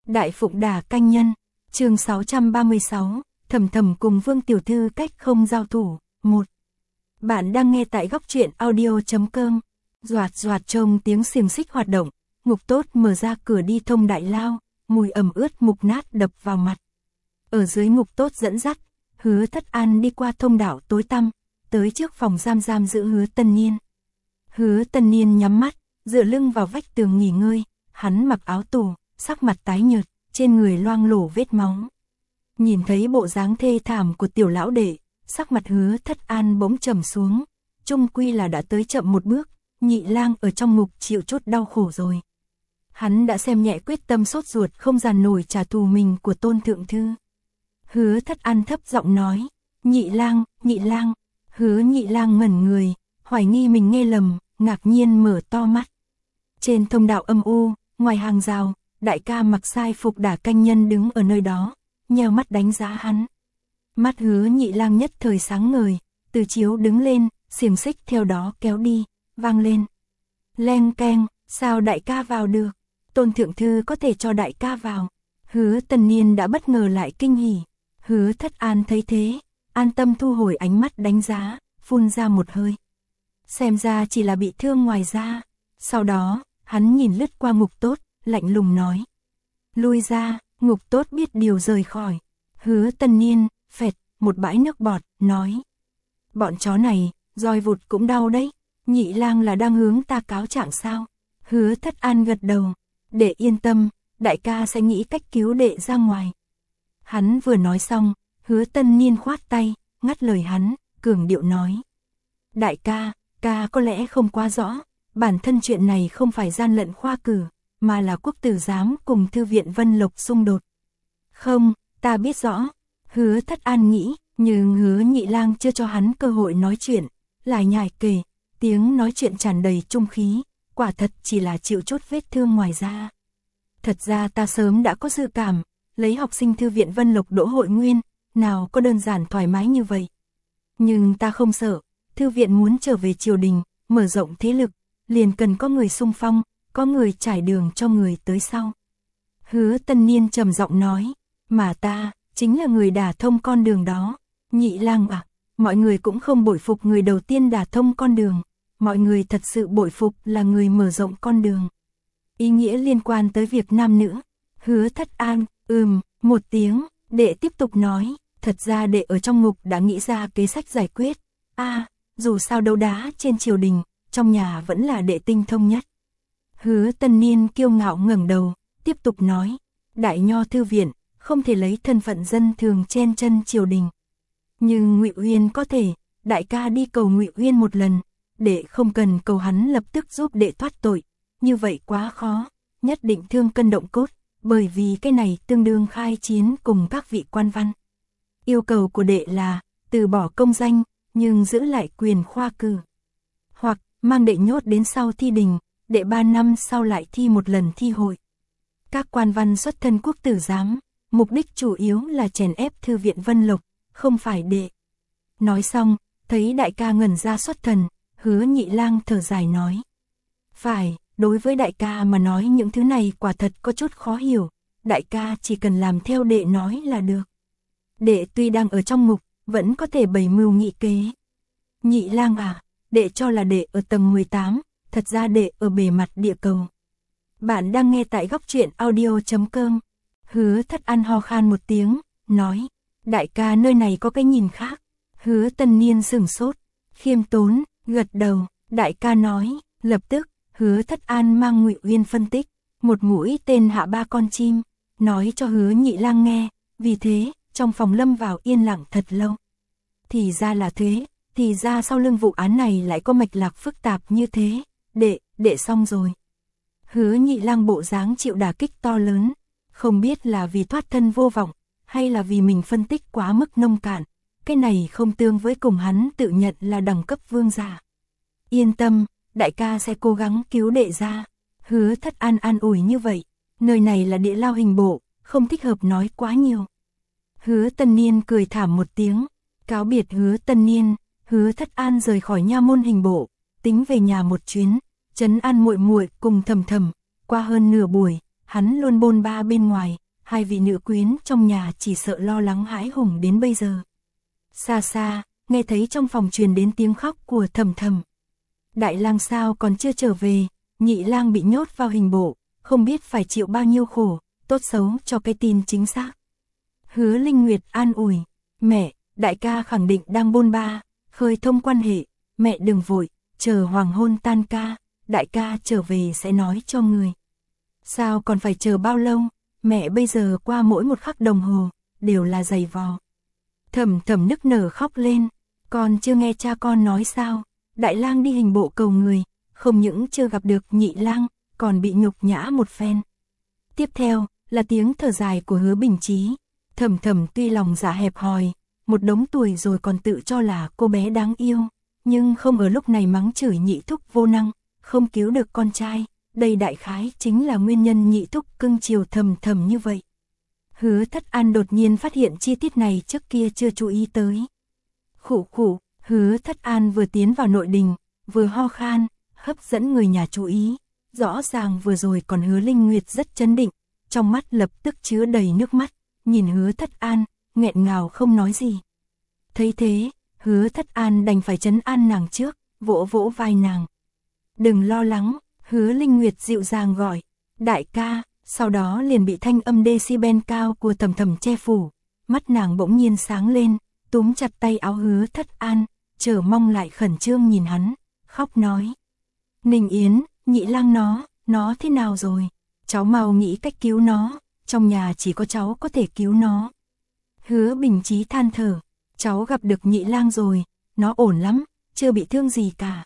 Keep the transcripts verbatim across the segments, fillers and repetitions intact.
Đại Phụng Đả Canh Nhân, chương sáu trăm ba mươi sáu, Thầm Thầm cùng Vương tiểu thư cách không giao thủ, một. Bạn đang nghe tại góc truyện audio chấm com. Doạt doạt trông tiếng xiềng xích hoạt động, Ngục Tốt mở ra cửa đi thông đại lao, mùi ẩm ướt mục nát đập vào mặt. Ở dưới Ngục Tốt dẫn dắt, Hứa Thất An đi qua thông đạo tối tăm, tới trước phòng giam giam giữ Hứa Tân Niên. Hứa Tân Niên nhắm mắt, dựa lưng vào vách tường nghỉ ngơi, hắn mặc áo tù, sắc mặt tái nhợt, trên người loang lổ vết máu. Nhìn thấy bộ dáng thê thảm của tiểu lão đệ, sắc mặt Hứa Thất An bỗng trầm xuống, chung quy là đã tới chậm một bước, Nhị Lang ở trong ngục chịu chút đau khổ rồi. Hắn đã xem nhẹ quyết tâm sốt ruột không dàn nổi trả thù mình của Tôn thượng thư. Hứa Thất An thấp giọng nói, Nhị Lang, Nhị Lang. Hứa Nhị Lang ngẩn người, hoài nghi mình nghe lầm, ngạc nhiên mở to mắt. Trên thông đạo âm u, ngoài hàng rào, đại ca mặc sai phục Đả Canh Nhân đứng ở nơi đó, nheo mắt đánh giá hắn. Mắt Hứa Nhị Lang nhất thời sáng ngời, từ chiếu đứng lên, xiềng xích theo đó kéo đi, vang lên. Leng keng, sao đại ca vào được? Tôn thượng thư có thể cho đại ca vào. Hứa Tân Niên đã bất ngờ lại kinh hỉ. Hứa Thất An thấy thế, an tâm thu hồi ánh mắt đánh giá, phun ra một hơi. Xem ra chỉ là bị thương ngoài da. Sau đó, hắn nhìn lướt qua Ngục Tốt, lạnh lùng nói. Lui ra, Ngục Tốt biết điều rời khỏi. Hứa Tân Niên, phẹt, một bãi nước bọt, nói. Bọn chó này, roi vụt cũng đau đấy. Nhị Lang là đang hướng ta cáo trạng sao? Hứa Thất An gật đầu. Đệ yên tâm, đại ca sẽ nghĩ cách cứu đệ ra ngoài. Hắn vừa nói xong, Hứa Tân Niên khoát tay, ngắt lời hắn, cường điệu nói. Đại ca, ca có lẽ không quá rõ, bản thân chuyện này không phải gian lận khoa cử, mà là quốc tử giám cùng thư viện Vân Lộc xung đột. Không, ta biết rõ. Hứa Thất An nghĩ, nhưng Hứa Nhị Lang chưa cho hắn cơ hội nói chuyện, lại nhải kể, tiếng nói chuyện tràn đầy trung khí, quả thật chỉ là chịu chút vết thương ngoài da. Thật ra ta sớm đã có dự cảm, lấy học sinh thư viện Vân Lộc đỗ hội nguyên, nào có đơn giản thoải mái như vậy. Nhưng ta không sợ, thư viện muốn trở về triều đình, mở rộng thế lực, liền cần có người xung phong, có người trải đường cho người tới sau. Hứa Tân Niên trầm giọng nói, mà ta, chính là người đả thông con đường đó. Nhị Lang à, mọi người cũng không bội phục người đầu tiên đả thông con đường, mọi người thật sự bội phục là người mở rộng con đường. Ý nghĩa liên quan tới việc nam nữ. Hứa Thất An, ừm, một tiếng, đệ tiếp tục nói, thật ra đệ ở trong ngục đã nghĩ ra kế sách giải quyết. A, à, dù sao đấu đá trên triều đình, trong nhà vẫn là đệ tinh thông nhất. Hứa Tân Niên kiêu ngạo ngẩng đầu, tiếp tục nói, đại nho thư viện, không thể lấy thân phận dân thường chen chân triều đình. Nhưng Ngụy Uyên có thể, đại ca đi cầu Ngụy Uyên một lần, đệ không cần cầu hắn lập tức giúp đệ thoát tội, như vậy quá khó, nhất định thương cân động cốt, bởi vì cái này tương đương khai chiến cùng các vị quan văn. Yêu cầu của đệ là, từ bỏ công danh, nhưng giữ lại quyền khoa cử. Hoặc, mang đệ nhốt đến sau thi đình, đệ ba năm sau lại thi một lần thi hội. Các quan văn xuất thân quốc tử giám, mục đích chủ yếu là chèn ép thư viện Vân Lộc, không phải đệ. Nói xong, thấy đại ca ngẩn ra xuất thần, Hứa Nhị Lang thở dài nói. Phải, đối với đại ca mà nói những thứ này quả thật có chút khó hiểu, đại ca chỉ cần làm theo đệ nói là được. Đệ tuy đang ở trong ngục, vẫn có thể bày mưu nghị kế. Nhị Lang à, đệ cho là đệ ở tầng mười tám, thật ra đệ ở bề mặt địa cầu. Bạn đang nghe tại góc truyện audio chấm com. Hứa Thất An ho khan một tiếng, nói, đại ca nơi này có cái nhìn khác. Hứa Tân Niên sửng sốt, khiêm tốn, gật đầu, đại ca nói, lập tức, Hứa Thất An mang Ngụy Uyên phân tích, một mũi tên hạ ba con chim, nói cho Hứa Nhị Lang nghe, vì thế, trong phòng lâm vào yên lặng thật lâu. Thì ra là thế, thì ra sau lưng vụ án này lại có mạch lạc phức tạp như thế, đệ, đệ xong rồi. Hứa Nhị Lang bộ dáng chịu đả kích to lớn, không biết là vì thoát thân vô vọng, hay là vì mình phân tích quá mức nông cạn, cái này không tương với cùng hắn tự nhận là đẳng cấp vương giả. Yên tâm, đại ca sẽ cố gắng cứu đệ ra. Hứa Thất An an ủi như vậy, nơi này là địa lao hình bộ, không thích hợp nói quá nhiều. Hứa Tân Niên cười thảm một tiếng, cáo biệt Hứa Tân Niên, Hứa Thất An rời khỏi nha môn hình bộ, tính về nhà một chuyến, trấn an muội muội cùng Thầm Thầm. Qua hơn nửa buổi, hắn luôn bôn ba bên ngoài, hai vị nữ quyến trong nhà chỉ sợ lo lắng hãi hùng đến bây giờ. Xa xa, nghe thấy trong phòng truyền đến tiếng khóc của Thầm Thầm. Đại lang sao còn chưa trở về, nhị lang bị nhốt vào hình bộ, không biết phải chịu bao nhiêu khổ, tốt xấu cho cái tin chính xác. Hứa Linh Nguyệt an ủi, mẹ, đại ca khẳng định đang bôn ba, khơi thông quan hệ, mẹ đừng vội, chờ hoàng hôn tan ca, đại ca trở về sẽ nói cho người. Sao còn phải chờ bao lâu, mẹ bây giờ qua mỗi một khắc đồng hồ, đều là giày vò. Thầm Thầm nức nở khóc lên, con chưa nghe cha con nói sao, đại lang đi hình bộ cầu người, không những chưa gặp được nhị lang, còn bị nhục nhã một phen. Tiếp theo, là tiếng thở dài của Hứa Bình Chí. Thầm Thầm tuy lòng dạ hẹp hòi, một đống tuổi rồi còn tự cho là cô bé đáng yêu, nhưng không ở lúc này mắng chửi nhị thúc vô năng, không cứu được con trai, đây đại khái chính là nguyên nhân nhị thúc cưng chiều Thầm Thầm như vậy. Hứa Thất An đột nhiên phát hiện chi tiết này trước kia chưa chú ý tới. Khụ khụ, Hứa Thất An vừa tiến vào nội đình, vừa ho khan, hấp dẫn người nhà chú ý, rõ ràng vừa rồi còn Hứa Linh Nguyệt rất chấn định, trong mắt lập tức chứa đầy nước mắt, nhìn Hứa Thất An, nghẹn ngào không nói gì. Thấy thế, Hứa Thất An đành phải trấn an nàng trước, vỗ vỗ vai nàng. Đừng lo lắng, Hứa Linh Nguyệt dịu dàng gọi, đại ca, sau đó liền bị thanh âm decibel cao của Thầm Thầm che phủ, mắt nàng bỗng nhiên sáng lên, túm chặt tay áo Hứa Thất An, chờ mong lại khẩn trương nhìn hắn, khóc nói. Ninh Yến, nhị lang nó, nó thế nào rồi? Cháu mau nghĩ cách cứu nó, trong nhà chỉ có cháu có thể cứu nó. Hứa Bình Chí than thở, cháu gặp được nhị lang rồi, nó ổn lắm, chưa bị thương gì cả.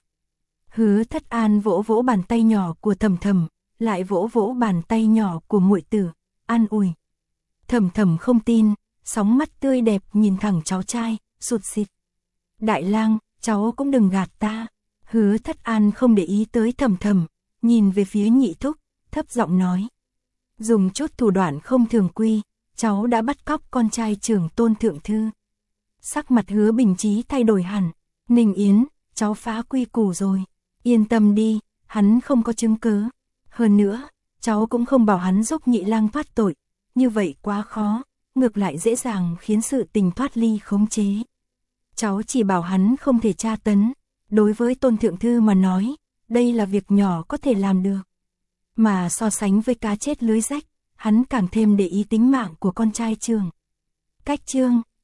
Hứa Thất An vỗ vỗ bàn tay nhỏ của Thầm Thầm, lại vỗ vỗ bàn tay nhỏ của muội tử, an ủi. Thầm Thầm không tin, sóng mắt tươi đẹp nhìn thẳng cháu trai, sụt sịt. Đại lang, cháu cũng đừng gạt ta. Hứa Thất An không để ý tới Thầm Thầm, nhìn về phía nhị thúc, thấp giọng nói. Dùng chút thủ đoạn không thường quy, cháu đã bắt cóc con trai trưởng Tôn thượng thư. Sắc mặt Hứa Bình Chí thay đổi hẳn. Ninh Yến, cháu phá quy củ rồi. Yên tâm đi, hắn không có chứng cứ. Hơn nữa, cháu cũng không bảo hắn giúp nhị lang thoát tội. Như vậy quá khó, ngược lại dễ dàng khiến sự tình thoát ly khống chế. Cháu chỉ bảo hắn không thể tra tấn. Đối với Tôn thượng thư mà nói, đây là việc nhỏ có thể làm được. Mà so sánh với cá chết lưới rách, hắn càng thêm để ý tính mạng của con trai trưởng. Cách chương